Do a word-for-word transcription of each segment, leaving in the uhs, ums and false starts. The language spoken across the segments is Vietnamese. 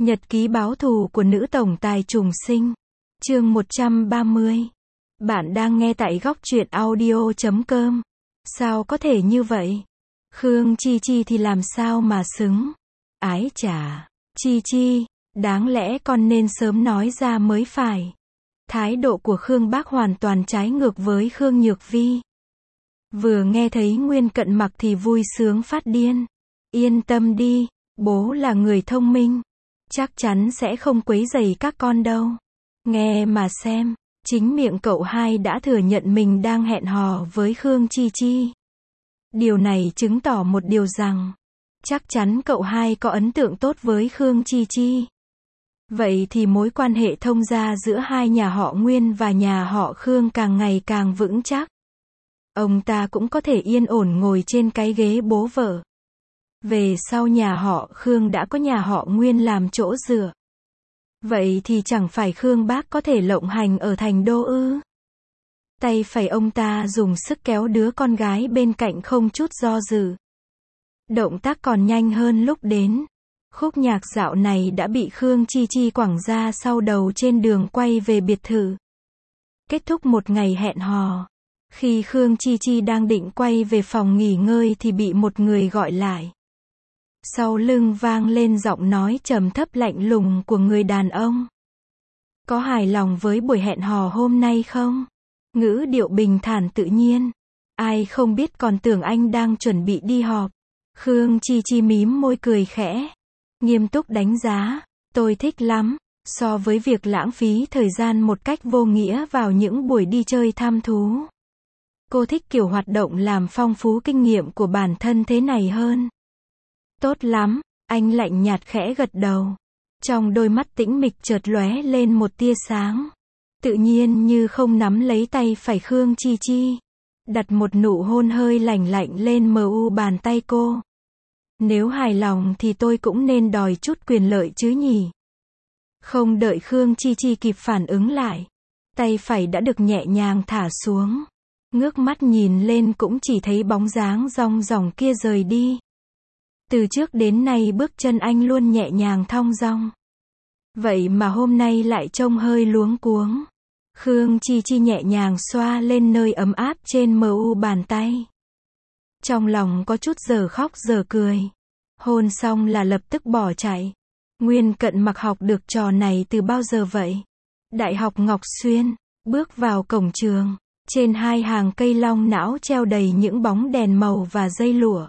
Nhật ký báo thù của nữ tổng tài trùng sinh. Chương một trăm ba mươi. Bạn đang nghe tại góc truyện audio chấm com. Sao có thể như vậy? Khương Chi Chi thì làm sao mà xứng? Ái chà, Chi Chi, đáng lẽ con nên sớm nói ra mới phải. Thái độ của Khương Bác hoàn toàn trái ngược với Khương Nhược Vi. Vừa nghe thấy Nguyên Cận Mặc thì vui sướng phát điên. Yên tâm đi, bố là người thông minh. Chắc chắn sẽ không quấy rầy các con đâu. Nghe mà xem, chính miệng cậu hai đã thừa nhận mình đang hẹn hò với Khương Chi Chi. Điều này chứng tỏ một điều rằng, chắc chắn cậu hai có ấn tượng tốt với Khương Chi Chi. Vậy thì mối quan hệ thông gia giữa hai nhà họ Nguyên và nhà họ Khương càng ngày càng vững chắc. Ông ta cũng có thể yên ổn ngồi trên cái ghế bố vợ. Về sau nhà họ Khương đã có nhà họ Nguyên làm chỗ dựa. Vậy thì chẳng phải Khương Bác có thể lộng hành ở thành đô ư? Tay phải ông ta dùng sức kéo đứa con gái bên cạnh không chút do dự. Động tác còn nhanh hơn lúc đến. Khúc nhạc dạo này đã bị Khương Chi Chi quẳng ra sau đầu trên đường quay về biệt thự. Kết thúc một ngày hẹn hò. Khi Khương Chi Chi đang định quay về phòng nghỉ ngơi thì bị một người gọi lại. Sau lưng vang lên giọng nói trầm thấp lạnh lùng của người đàn ông. Có hài lòng với buổi hẹn hò hôm nay không? Ngữ điệu bình thản tự nhiên. Ai không biết còn tưởng anh đang chuẩn bị đi họp. Khương Chi Chi mím môi cười khẽ. Nghiêm túc đánh giá. Tôi thích lắm. So với việc lãng phí thời gian một cách vô nghĩa vào những buổi đi chơi thăm thú. Cô thích kiểu hoạt động làm phong phú kinh nghiệm của bản thân thế này hơn. Tốt lắm, anh lạnh nhạt khẽ gật đầu. Trong đôi mắt tĩnh mịch chợt lóe lên một tia sáng. Tự nhiên như không nắm lấy tay phải Khương Chi Chi. Đặt một nụ hôn hơi lạnh lạnh lên mờ u bàn tay cô. Nếu hài lòng thì tôi cũng nên đòi chút quyền lợi chứ nhỉ? Không đợi Khương Chi Chi kịp phản ứng lại. Tay phải đã được nhẹ nhàng thả xuống. Ngước mắt nhìn lên cũng chỉ thấy bóng dáng rong ròng kia rời đi. Từ trước đến nay bước chân anh luôn nhẹ nhàng thong dong. Vậy mà hôm nay lại trông hơi luống cuống. Khương Chi Chi nhẹ nhàng xoa lên nơi ấm áp trên mờ u bàn tay. Trong lòng có chút giờ khóc giờ cười. Hôn xong là lập tức bỏ chạy. Nguyên Cận Mặc học được trò này từ bao giờ vậy? Đại học Ngọc Xuyên. Bước vào cổng trường. Trên hai hàng cây long não treo đầy những bóng đèn màu và dây lụa.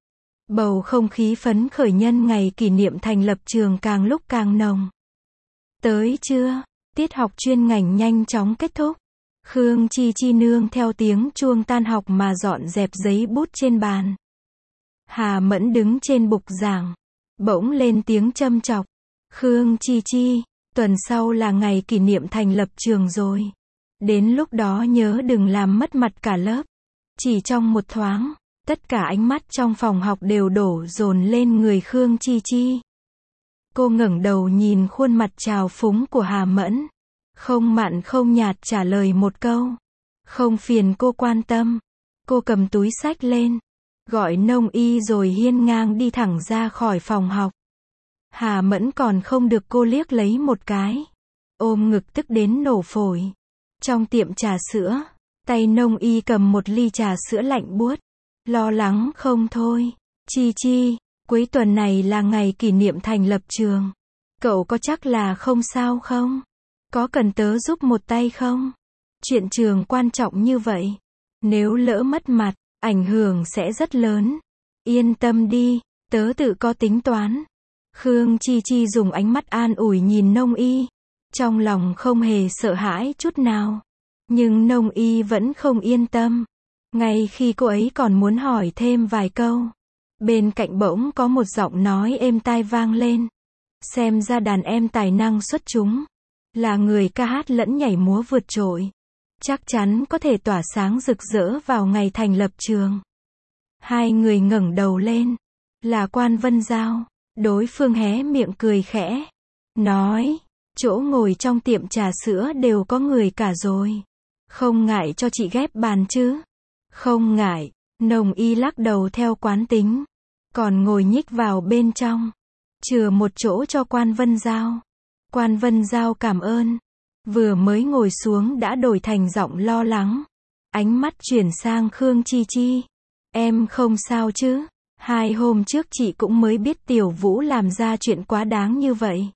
Bầu không khí phấn khởi nhân ngày kỷ niệm thành lập trường càng lúc càng nồng. Tới chưa? Tiết học chuyên ngành nhanh chóng kết thúc. Khương Chi Chi nương theo tiếng chuông tan học mà dọn dẹp giấy bút trên bàn. Hà Mẫn đứng trên bục giảng. Bỗng lên tiếng châm chọc. Khương Chi Chi, tuần sau là ngày kỷ niệm thành lập trường rồi. Đến lúc đó nhớ đừng làm mất mặt cả lớp. Chỉ trong một thoáng. Tất cả ánh mắt trong phòng học đều đổ dồn lên người Khương Chi Chi. Cô ngẩng đầu nhìn khuôn mặt trào phúng của Hà Mẫn. Không mặn không nhạt trả lời một câu. Không phiền cô quan tâm. Cô cầm túi xách lên. Gọi nông y rồi hiên ngang đi thẳng ra khỏi phòng học. Hà Mẫn còn không được cô liếc lấy một cái. Ôm ngực tức đến nổ phổi. Trong tiệm trà sữa, tay nông y cầm một ly trà sữa lạnh buốt. Lo lắng không thôi. Chi Chi, cuối tuần này là ngày kỷ niệm thành lập trường. Cậu có chắc là không sao không? Có cần tớ giúp một tay không? Chuyện trường quan trọng như vậy. Nếu lỡ mất mặt, ảnh hưởng sẽ rất lớn. Yên tâm đi, tớ tự có tính toán. Khương Chi Chi dùng ánh mắt an ủi nhìn nông y. Trong lòng không hề sợ hãi chút nào. Nhưng nông y vẫn không yên tâm. Ngay khi cô ấy còn muốn hỏi thêm vài câu. Bên cạnh bỗng có một giọng nói êm tai vang lên. Xem ra đàn em tài năng xuất chúng. Là người ca hát lẫn nhảy múa vượt trội. Chắc chắn có thể tỏa sáng rực rỡ vào ngày thành lập trường. Hai người ngẩng đầu lên. Là Quan Vân Giao. Đối phương hé miệng cười khẽ. Nói. Chỗ ngồi trong tiệm trà sữa đều có người cả rồi. Không ngại cho chị ghép bàn chứ? Không ngại. Nông y lắc đầu theo quán tính. Còn ngồi nhích vào bên trong. chừa một chỗ cho Quan Vân Giao. Quan Vân Giao cảm ơn. Vừa mới ngồi xuống đã đổi thành giọng lo lắng. Ánh mắt chuyển sang Khương Chi Chi. Em không sao chứ? Hai hôm trước chị cũng mới biết Tiểu Vũ làm ra chuyện quá đáng như vậy.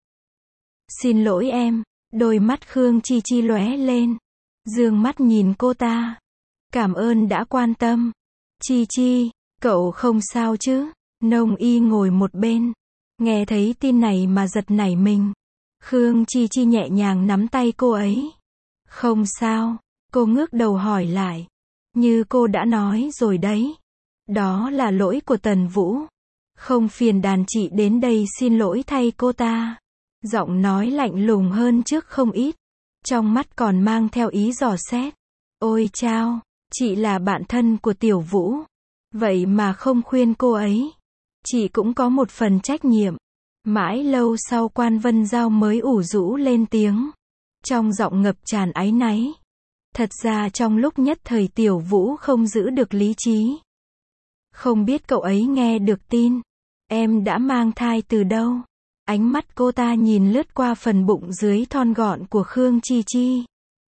Xin lỗi em. Đôi mắt Khương Chi Chi lóe lên. Dương mắt nhìn cô ta. Cảm ơn đã quan tâm. Chi Chi, cậu không sao chứ? Nông Y ngồi một bên. Nghe thấy tin này mà giật nảy mình. Khương Chi Chi nhẹ nhàng nắm tay cô ấy. Không sao. Cô ngước đầu hỏi lại. Như cô đã nói rồi đấy. Đó là lỗi của Tần Vũ. Không phiền đàn chị đến đây xin lỗi thay cô ta. Giọng nói lạnh lùng hơn trước không ít. Trong mắt còn mang theo ý dò xét. Ôi chao, chị là bạn thân của Tiểu Vũ. Vậy mà không khuyên cô ấy. Chị cũng có một phần trách nhiệm. Mãi lâu sau Quan Vân Giao mới ủ rũ lên tiếng. Trong giọng ngập tràn áy náy. Thật ra trong lúc nhất thời Tiểu Vũ không giữ được lý trí. Không biết cậu ấy nghe được tin. Em đã mang thai từ đâu? Ánh mắt cô ta nhìn lướt qua phần bụng dưới thon gọn của Khương Chi Chi.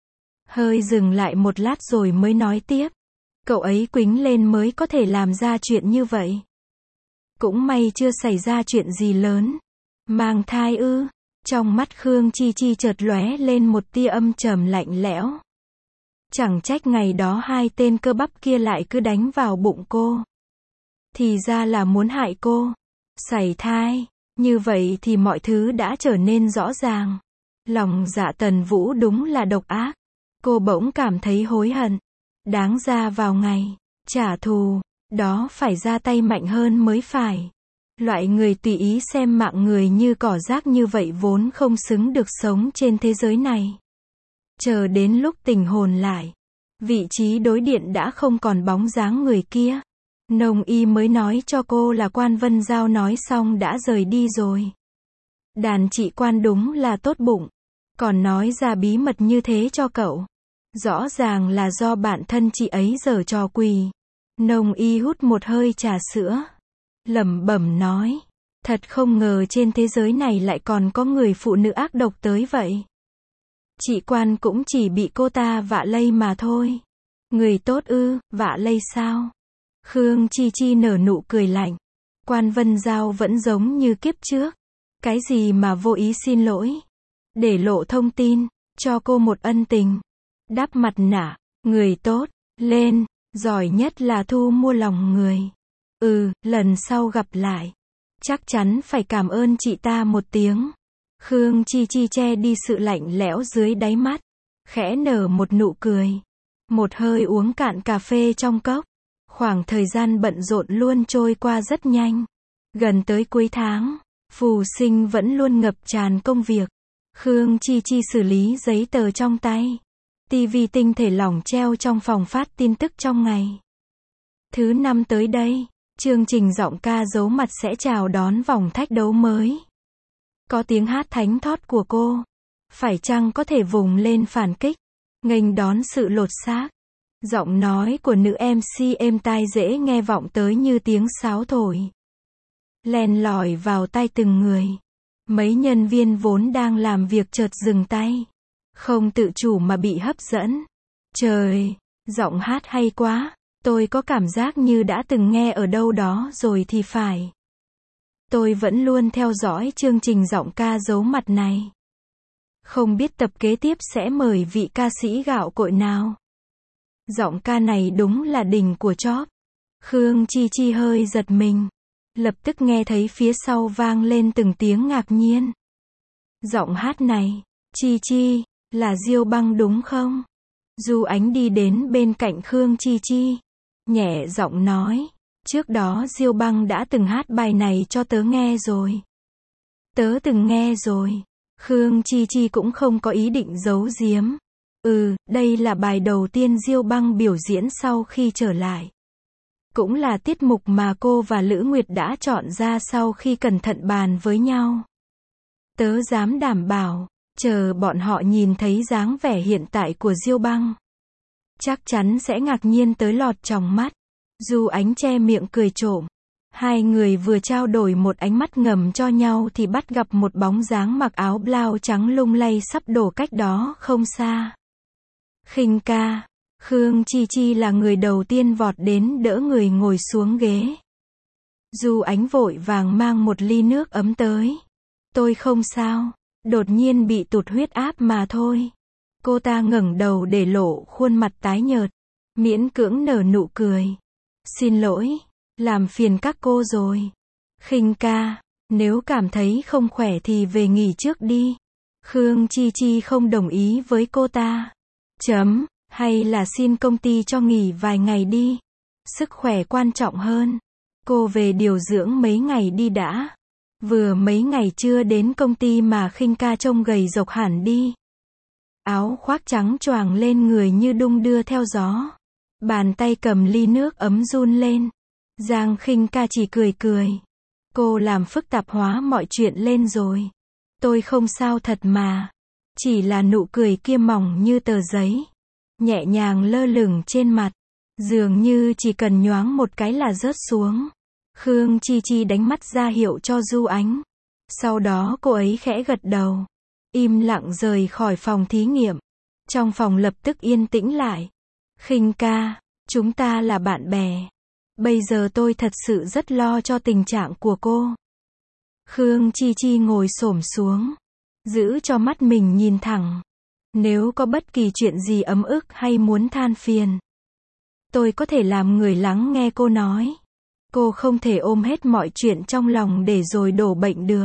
Hơi dừng lại một lát rồi mới nói tiếp. Cậu ấy quĩnh lên mới có thể làm ra chuyện như vậy. Cũng may chưa xảy ra chuyện gì lớn. Mang thai ư? Trong mắt Khương Chi Chi chợt lóe lên một tia âm trầm lạnh lẽo. Chẳng trách ngày đó hai tên cơ bắp kia lại cứ đánh vào bụng cô. Thì ra là muốn hại cô. Sảy thai. Như vậy thì mọi thứ đã trở nên rõ ràng. Lòng dạ Tần Vũ đúng là độc ác. Cô bỗng cảm thấy hối hận. Đáng ra vào ngày trả thù, đó phải ra tay mạnh hơn mới phải. Loại người tùy ý xem mạng người như cỏ rác như vậy vốn không xứng được sống trên thế giới này. Chờ đến lúc tỉnh hồn lại, vị trí đối điện đã không còn bóng dáng người kia. Nông Y mới nói cho cô là Quan Vân Giao nói xong đã rời đi rồi. Đàn chị Quan đúng là tốt bụng. Còn nói ra bí mật như thế cho cậu. Rõ ràng là do bạn thân chị ấy giở trò quỷ. Nông Y hút một hơi trà sữa. Lẩm bẩm nói. Thật không ngờ trên thế giới này lại còn có người phụ nữ ác độc tới vậy. Chị Quan cũng chỉ bị cô ta vạ lây mà thôi. Người tốt ư, vạ lây sao? Khương Chi Chi nở nụ cười lạnh. Quan Vân Giao vẫn giống như kiếp trước. Cái gì mà vô ý xin lỗi. Để lộ thông tin, cho cô một ân tình. Đắp mặt nạ, người tốt, lên, giỏi nhất là thu mua lòng người. Ừ, lần sau gặp lại. Chắc chắn phải cảm ơn chị ta một tiếng. Khương Chi Chi che đi sự lạnh lẽo dưới đáy mắt. Khẽ nở một nụ cười. Một hơi uống cạn cà phê trong cốc. Khoảng thời gian bận rộn luôn trôi qua rất nhanh. Gần tới cuối tháng, Phù Sinh vẫn luôn ngập tràn công việc. Khương Chi Chi xử lý giấy tờ trong tay. ti vi tinh thể lỏng treo trong phòng phát tin tức trong ngày. Thứ năm tới đây, chương trình giọng ca giấu mặt sẽ chào đón vòng thách đấu mới. Có tiếng hát thánh thót của cô. Phải chăng có thể vùng lên phản kích, nghênh đón sự lột xác. Giọng nói của nữ em xê êm tai dễ nghe vọng tới như tiếng sáo thổi. Len lỏi vào tai từng người. Mấy nhân viên vốn đang làm việc chợt dừng tay. Không tự chủ mà bị hấp dẫn. Trời, giọng hát hay quá. Tôi có cảm giác như đã từng nghe ở đâu đó rồi thì phải. Tôi vẫn luôn theo dõi chương trình giọng ca giấu mặt này. Không biết tập kế tiếp sẽ mời vị ca sĩ gạo cội nào. Giọng ca này đúng là đỉnh của chóp. Khương Chi Chi hơi giật mình. Lập tức nghe thấy phía sau vang lên từng tiếng ngạc nhiên. Giọng hát này, Chi Chi, là Diêu Băng đúng không? Du Ánh đi đến bên cạnh Khương Chi Chi. Nhẹ giọng nói. Trước đó Diêu Băng đã từng hát bài này cho tớ nghe rồi. Tớ từng nghe rồi. Khương Chi Chi cũng không có ý định giấu giếm. Ừ, đây là bài đầu tiên Diêu Băng biểu diễn sau khi trở lại. Cũng là tiết mục mà cô và Lữ Nguyệt đã chọn ra sau khi cẩn thận bàn với nhau. Tớ dám đảm bảo, chờ bọn họ nhìn thấy dáng vẻ hiện tại của Diêu Băng, chắc chắn sẽ ngạc nhiên tới lọt tròng mắt. Du Ánh che miệng cười trộm. Hai người vừa trao đổi một ánh mắt ngầm cho nhau thì bắt gặp một bóng dáng mặc áo blau trắng lung lay sắp đổ cách đó không xa. Khinh ca. Khương Chi Chi là người đầu tiên vọt đến đỡ người ngồi xuống ghế. Du Ánh vội vàng mang một ly nước ấm tới. Tôi không sao, đột nhiên bị tụt huyết áp mà thôi. Cô ta ngẩng đầu để lộ khuôn mặt tái nhợt, miễn cưỡng nở nụ cười. Xin lỗi, làm phiền các cô rồi. Khinh ca, nếu cảm thấy không khỏe thì về nghỉ trước đi. Khương Chi Chi không đồng ý với cô ta. Chấm, hay là xin công ty cho nghỉ vài ngày đi. Sức khỏe quan trọng hơn. Cô về điều dưỡng mấy ngày đi đã. Vừa mấy ngày chưa đến công ty mà Khinh ca trông gầy rộc hẳn đi. Áo khoác trắng choàng lên người như đung đưa theo gió. Bàn tay cầm ly nước ấm run lên. Giang Khinh ca chỉ cười cười. Cô làm phức tạp hóa mọi chuyện lên rồi. Tôi không sao thật mà. Chỉ là nụ cười kia mỏng như tờ giấy. Nhẹ nhàng lơ lửng trên mặt. Dường như chỉ cần nhoáng một cái là rớt xuống. Khương Chi Chi đánh mắt ra hiệu cho Du Ánh. Sau đó cô ấy khẽ gật đầu. Im lặng rời khỏi phòng thí nghiệm. Trong phòng lập tức yên tĩnh lại. Khinh ca, chúng ta là bạn bè. Bây giờ tôi thật sự rất lo cho tình trạng của cô. Khương Chi Chi ngồi xổm xuống. Giữ cho mắt mình nhìn thẳng. Nếu có bất kỳ chuyện gì ấm ức hay muốn than phiền, tôi có thể làm người lắng nghe cô nói. Cô không thể ôm hết mọi chuyện trong lòng để rồi đổ bệnh được.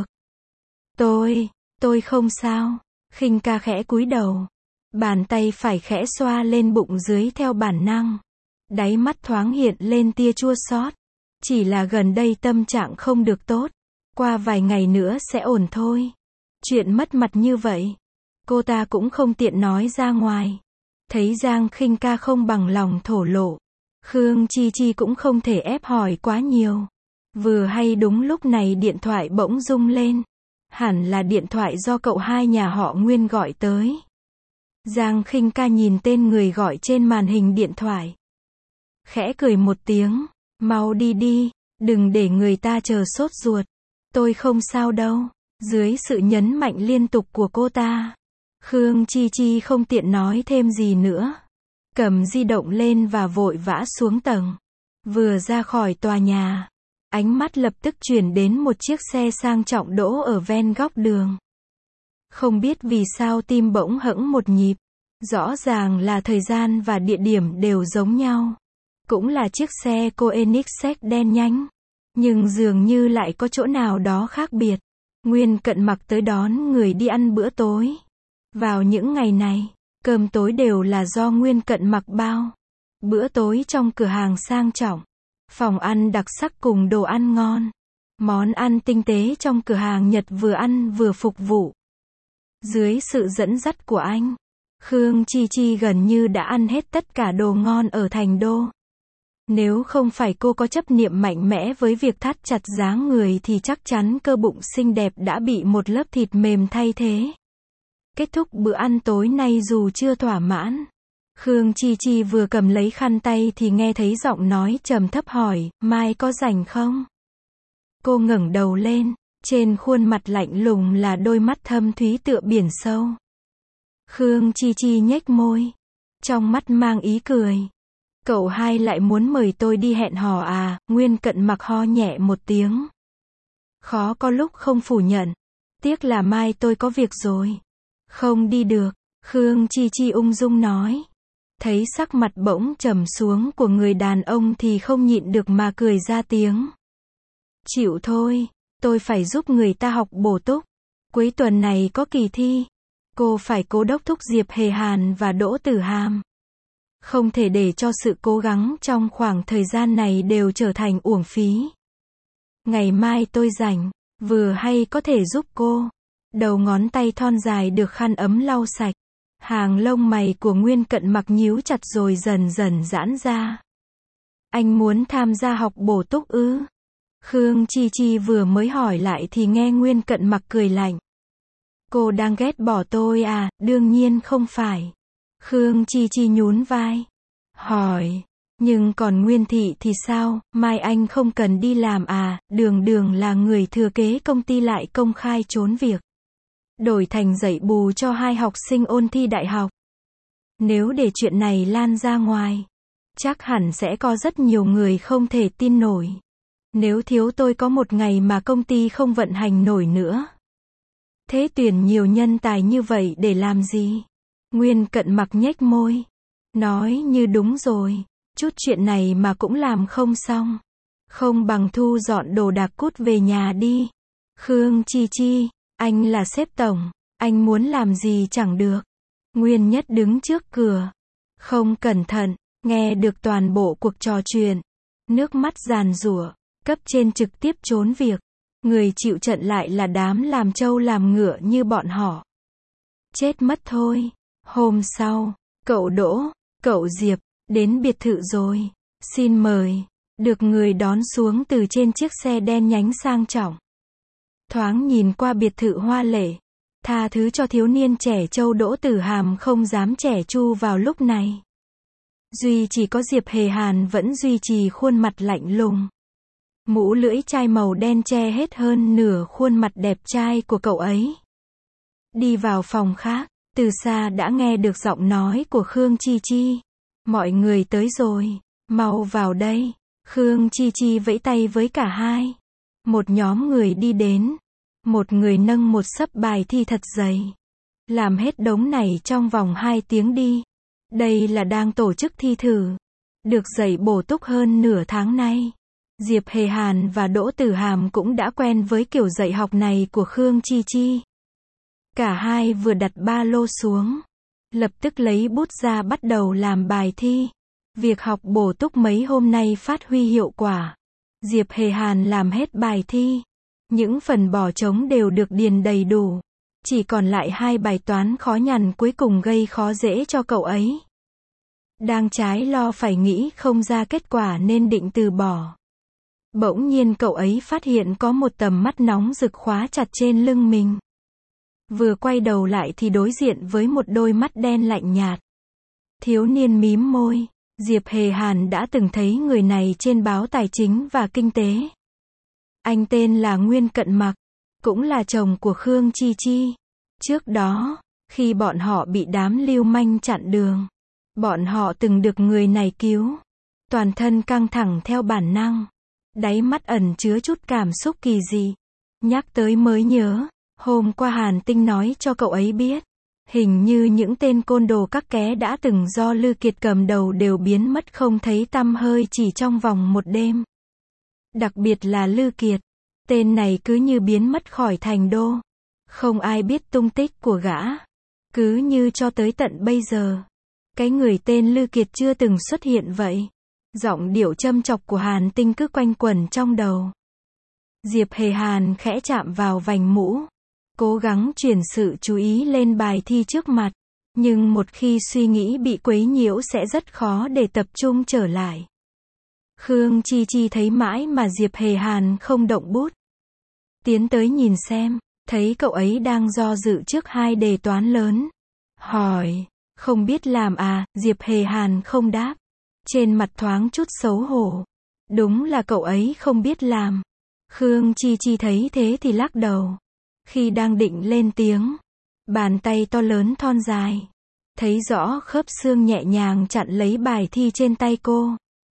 Tôi, tôi không sao. Khinh ca khẽ cúi đầu. Bàn tay phải khẽ xoa lên bụng dưới theo bản năng. Đáy mắt thoáng hiện lên tia chua xót. Chỉ là gần đây tâm trạng không được tốt. Qua vài ngày nữa sẽ ổn thôi. Chuyện mất mặt như vậy, cô ta cũng không tiện nói ra ngoài. Thấy Giang Khinh ca không bằng lòng thổ lộ, Khương Chi Chi cũng không thể ép hỏi quá nhiều. Vừa hay đúng lúc này điện thoại bỗng rung lên. Hẳn là điện thoại do cậu hai nhà họ Nguyên gọi tới. Giang Khinh ca nhìn tên người gọi trên màn hình điện thoại. Khẽ cười một tiếng. Mau đi đi, đừng để người ta chờ sốt ruột. Tôi không sao đâu. Dưới sự nhấn mạnh liên tục của cô ta, Khương Chi Chi không tiện nói thêm gì nữa. Cầm di động lên và vội vã xuống tầng. Vừa ra khỏi tòa nhà, ánh mắt lập tức chuyển đến một chiếc xe sang trọng đỗ ở ven góc đường. Không biết vì sao tim bỗng hững một nhịp. Rõ ràng là thời gian và địa điểm đều giống nhau. Cũng là chiếc xe Koenigsegg đen nhánh. Nhưng dường như lại có chỗ nào đó khác biệt. Nguyên Cận Mặc tới đón người đi ăn bữa tối. Vào những ngày này, cơm tối đều là do Nguyên Cận Mặc bao. Bữa tối trong cửa hàng sang trọng. Phòng ăn đặc sắc cùng đồ ăn ngon. Món ăn tinh tế trong cửa hàng Nhật vừa ăn vừa phục vụ. Dưới sự dẫn dắt của anh, Khương Chi Chi gần như đã ăn hết tất cả đồ ngon ở thành đô. Nếu không phải cô có chấp niệm mạnh mẽ với việc thắt chặt dáng người thì chắc chắn cơ bụng xinh đẹp đã bị một lớp thịt mềm thay thế. Kết thúc bữa ăn tối nay dù chưa thỏa mãn, Khương Chi Chi vừa cầm lấy khăn tay thì nghe thấy giọng nói trầm thấp hỏi, mai có rảnh không? Cô ngẩng đầu lên, trên khuôn mặt lạnh lùng là đôi mắt thâm thúy tựa biển sâu. Khương Chi Chi nhếch môi, trong mắt mang ý cười. Cậu hai lại muốn mời tôi đi hẹn hò à? Nguyên Cận Mặc ho nhẹ một tiếng. Khó có lúc không phủ nhận. Tiếc là mai tôi có việc rồi. Không đi được, Khương Chi Chi ung dung nói. Thấy sắc mặt bỗng trầm xuống của người đàn ông thì không nhịn được mà cười ra tiếng. Chịu thôi, tôi phải giúp người ta học bổ túc. Cuối tuần này có kỳ thi. Cô phải cố đốc thúc Diệp Hề Hàn và Đỗ Tử Hàm. Không thể để cho sự cố gắng trong khoảng thời gian này đều trở thành uổng phí. Ngày mai tôi rảnh, vừa hay có thể giúp cô. Đầu ngón tay thon dài được khăn ấm lau sạch. Hàng lông mày của Nguyên Cận Mặc nhíu chặt rồi dần dần giãn ra. Anh muốn tham gia học bổ túc ư? Khương Chi Chi vừa mới hỏi lại thì nghe Nguyên Cận Mặc cười lạnh. Cô đang ghét bỏ tôi à? Đương nhiên không phải. Khương Chi Chi nhún vai. Hỏi, Nhưng còn Nguyên Thị thì sao, mai anh không cần đi làm à, đường đường là người thừa kế công ty lại công khai trốn việc. Đổi thành dạy bù cho hai học sinh ôn thi đại học. Nếu để chuyện này lan ra ngoài, chắc hẳn sẽ có rất nhiều người không thể tin nổi. Nếu thiếu tôi có một ngày mà công ty không vận hành nổi nữa. Thế tuyển nhiều nhân tài như vậy để làm gì? Nguyên Cận Mặc nhếch môi. Nói như đúng rồi. Chút chuyện này mà cũng làm không xong. Không bằng thu dọn đồ đạc cút về nhà đi. Khương Chi Chi, anh là sếp tổng. Anh muốn làm gì chẳng được. Nguyên Nhất đứng trước cửa. Không cẩn thận, nghe được toàn bộ cuộc trò chuyện. Nước mắt giàn giụa, cấp trên trực tiếp trốn việc. Người chịu trận lại là đám làm trâu làm ngựa như bọn họ. Chết mất thôi. Hôm sau, cậu Đỗ, cậu Diệp, đến biệt thự rồi. Xin mời. Được người đón xuống từ trên chiếc xe đen nhánh sang trọng. Thoáng nhìn qua biệt thự hoa lệ. Tha thứ cho thiếu niên trẻ trâu Đỗ Tử Hàm không dám trẻ chu vào lúc này. Duy chỉ có Diệp Hề Hàn vẫn duy trì khuôn mặt lạnh lùng. Mũ lưỡi chai màu đen che hết hơn nửa khuôn mặt đẹp trai của cậu ấy. Đi vào phòng khác, từ xa đã nghe được giọng nói của Khương Chi Chi. Mọi người tới rồi, mau vào đây. Khương Chi Chi vẫy tay với cả hai. Một nhóm người đi đến. Một người nâng một xấp bài thi thật dày. Làm hết đống này trong vòng hai tiếng đi. Đây là đang tổ chức thi thử. Được dạy bổ túc hơn nửa tháng nay. Diệp Hề Hàn và Đỗ Tử Hàm cũng đã quen với kiểu dạy học này của Khương Chi Chi. Cả hai vừa đặt ba lô xuống. Lập tức lấy bút ra bắt đầu làm bài thi. Việc học bổ túc mấy hôm nay phát huy hiệu quả. Diệp Hề Hàn làm hết bài thi. Những phần bỏ trống đều được điền đầy đủ. Chỉ còn lại hai bài toán khó nhằn cuối cùng gây khó dễ cho cậu ấy. Đang trái lo phải nghĩ không ra kết quả nên định từ bỏ. Bỗng nhiên cậu ấy phát hiện có một tầm mắt nóng rực khóa chặt trên lưng mình. Vừa quay đầu lại thì đối diện với một đôi mắt đen lạnh nhạt. Thiếu niên mím môi. Diệp Hề Hàn đã từng thấy người này trên báo Tài chính và Kinh tế. Anh tên là Nguyên Cận Mặc, cũng là chồng của Khương Chi Chi. Trước đó, khi bọn họ bị đám lưu manh chặn đường, bọn họ từng được người này cứu. Toàn thân căng thẳng theo bản năng. Đáy mắt ẩn chứa chút cảm xúc kỳ dị. Nhắc tới mới nhớ, hôm qua Hàn Tinh nói cho cậu ấy biết. Hình như những tên côn đồ các ké đã từng do Lư Kiệt cầm đầu đều biến mất không thấy tăm hơi chỉ trong vòng một đêm. Đặc biệt là Lư Kiệt. Tên này cứ như biến mất khỏi thành đô. Không ai biết tung tích của gã. Cứ như cho tới tận bây giờ. Cái người tên Lư Kiệt chưa từng xuất hiện vậy. Giọng điệu châm chọc của Hàn Tinh cứ quanh quẩn trong đầu. Diệp Hề Hàn khẽ chạm vào vành mũ. Cố gắng chuyển sự chú ý lên bài thi trước mặt. Nhưng một khi suy nghĩ bị quấy nhiễu sẽ rất khó để tập trung trở lại. Khương Chi Chi thấy mãi mà Diệp Hề Hàn không động bút. Tiến tới nhìn xem, thấy cậu ấy đang do dự trước hai đề toán lớn. Hỏi, không biết làm à, Diệp Hề Hàn không đáp. Trên mặt thoáng chút xấu hổ. Đúng là cậu ấy không biết làm. Khương Chi Chi thấy thế thì lắc đầu. Khi đang định lên tiếng, bàn tay to lớn thon dài. Thấy rõ khớp xương nhẹ nhàng chặn lấy bài thi trên tay cô.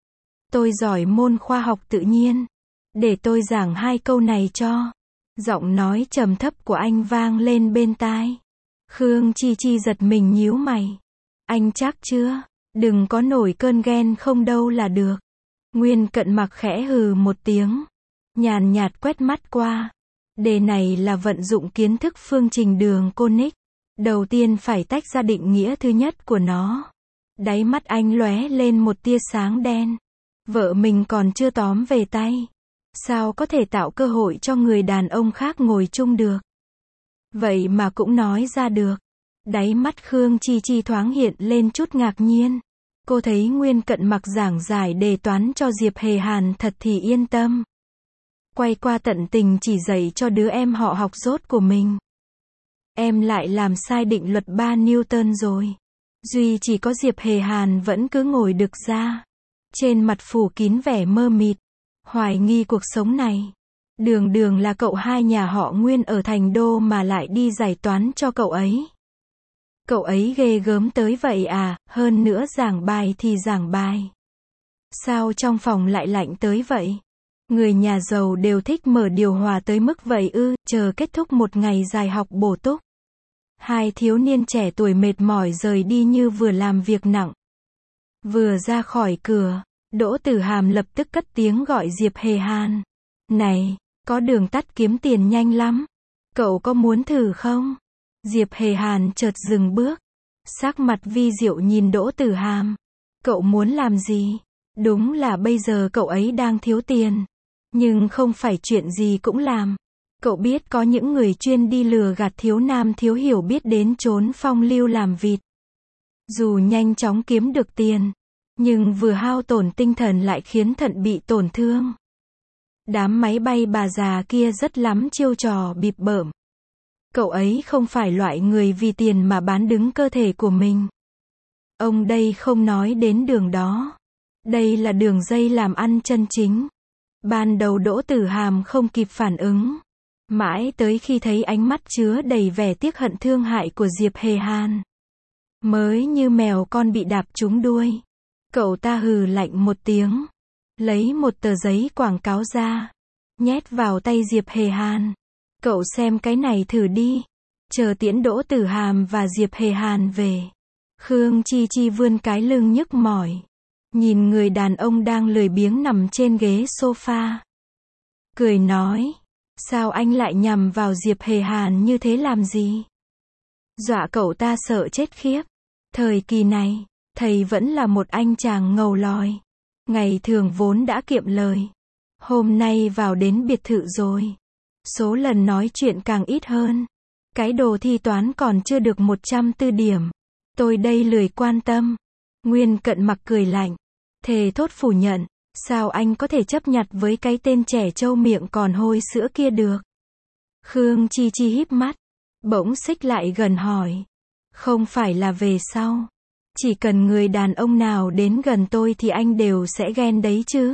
Tôi giỏi môn khoa học tự nhiên. Để tôi giảng hai câu này cho. Giọng nói trầm thấp của anh vang lên bên tai. Khương Chi Chi giật mình nhíu mày. Anh chắc chưa? Đừng có nổi cơn ghen không đâu là được. Nguyên Cận Mặc khẽ hừ một tiếng. Nhàn nhạt quét mắt qua. Đề này là vận dụng kiến thức phương trình đường conic. Đầu tiên phải tách ra định nghĩa thứ nhất của nó. Đáy mắt anh lóe lên một tia sáng đen. Vợ mình còn chưa tóm về tay. Sao có thể tạo cơ hội cho người đàn ông khác ngồi chung được? Vậy mà cũng nói ra được. Đáy mắt Khương Chi Chi thoáng hiện lên chút ngạc nhiên. Cô thấy Nguyên Cận Mặc giảng giải đề toán cho Diệp Hề Hàn thật thì yên tâm. Quay qua tận tình chỉ dạy cho đứa em họ học dốt của mình. Em lại làm sai định luật ba Newton rồi. Duy chỉ có Diệp Hề Hàn vẫn cứ ngồi được ra. trên mặt phủ kín vẻ mơ mịt, hoài nghi cuộc sống này. Đường đường là cậu hai nhà họ Nguyên ở thành đô mà lại đi giải toán cho cậu ấy. Cậu ấy ghê gớm tới vậy à, hơn nữa giảng bài thì giảng bài. Sao trong phòng lại lạnh tới vậy? Người nhà giàu đều thích mở điều hòa tới mức vậy ư, chờ kết thúc một ngày dài học bổ túc. Hai thiếu niên trẻ tuổi mệt mỏi rời đi như vừa làm việc nặng. Vừa ra khỏi cửa, Đỗ Tử Hàm lập tức cất tiếng gọi Diệp Hề Hàn. Này, có đường tắt kiếm tiền nhanh lắm. Cậu có muốn thử không? Diệp Hề Hàn chợt dừng bước. Sắc mặt vi diệu nhìn Đỗ Tử Hàm. Cậu muốn làm gì? Đúng là bây giờ cậu ấy đang thiếu tiền. Nhưng không phải chuyện gì cũng làm. Cậu biết có những người chuyên đi lừa gạt thiếu nam thiếu hiểu biết đến trốn phong lưu làm vịt. Dù nhanh chóng kiếm được tiền, nhưng vừa hao tổn tinh thần lại khiến thận bị tổn thương. Đám máy bay bà già kia rất lắm chiêu trò bịp bợm. Cậu ấy không phải loại người vì tiền mà bán đứng cơ thể của mình. Ông đây không nói đến đường đó. Đây là đường dây làm ăn chân chính. Ban đầu Đỗ Tử Hàm không kịp phản ứng. Mãi tới khi thấy ánh mắt chứa đầy vẻ tiếc hận thương hại của Diệp Hề Hàn. Mới như mèo con bị đạp trúng đuôi. Cậu ta hừ lạnh một tiếng. Lấy một tờ giấy quảng cáo ra. Nhét vào tay Diệp Hề Hàn. Cậu xem cái này thử đi. Chờ tiễn Đỗ Tử Hàm và Diệp Hề Hàn về. Khương Chi Chi vươn cái lưng nhức mỏi. Nhìn người đàn ông đang lười biếng nằm trên ghế sofa. Cười nói. Sao anh lại nhằm vào Diệp Hề Hàn như thế làm gì? Dọa cậu ta sợ chết khiếp. Thời kỳ này, thầy vẫn là một anh chàng ngầu lòi. Ngày thường vốn đã kiệm lời. Hôm nay vào đến biệt thự rồi. Số lần nói chuyện càng ít hơn. Cái đồ thi toán còn chưa được một trăm tư điểm. Tôi đây lười quan tâm. Nguyên Cận Mặc cười lạnh. Thề thốt phủ nhận. Sao anh có thể chấp nhặt với cái tên trẻ trâu miệng còn hôi sữa kia được? Khương Chi Chi híp mắt. Bỗng xích lại gần hỏi. Không phải là về sau. Chỉ cần người đàn ông nào đến gần tôi thì anh đều sẽ ghen đấy chứ?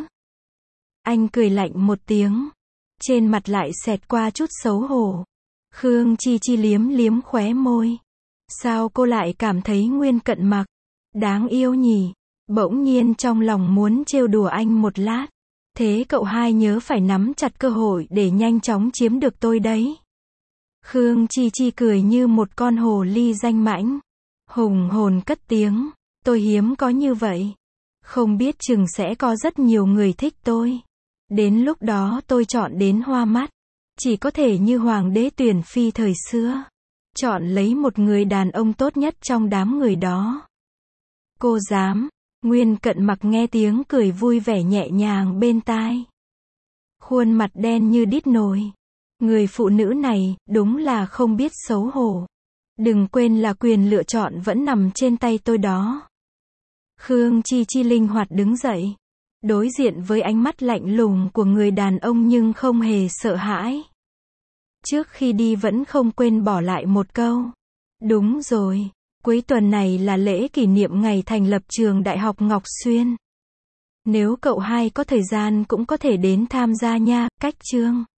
Anh cười lạnh một tiếng. Trên mặt lại xẹt qua chút xấu hổ. Khương Chi Chi liếm liếm khóe môi. Sao cô lại cảm thấy Nguyên Cận Mặc đáng yêu nhỉ? Bỗng nhiên trong lòng muốn trêu đùa anh một lát. Thế cậu hai nhớ phải nắm chặt cơ hội để nhanh chóng chiếm được tôi đấy. Khương Chi Chi cười như một con hồ ly danh mãnh. Hùng hồn cất tiếng. Tôi hiếm có như vậy. Không biết chừng sẽ có rất nhiều người thích tôi. Đến lúc đó tôi chọn đến hoa mắt. Chỉ có thể như hoàng đế tuyển phi thời xưa. Chọn lấy một người đàn ông tốt nhất trong đám người đó. Cô dám. Nguyên Cận Mặc nghe tiếng cười vui vẻ nhẹ nhàng bên tai. Khuôn mặt đen như đít nồi. Người phụ nữ này, đúng là không biết xấu hổ. Đừng quên là quyền lựa chọn vẫn nằm trên tay tôi đó. Khương Chi Chi linh hoạt đứng dậy. Đối diện với ánh mắt lạnh lùng của người đàn ông nhưng không hề sợ hãi. Trước khi đi vẫn không quên bỏ lại một câu. Đúng rồi. Cuối tuần này là lễ kỷ niệm ngày thành lập trường Đại học Ngọc Xuyên. Nếu cậu hai có thời gian cũng có thể đến tham gia nha, cách chương.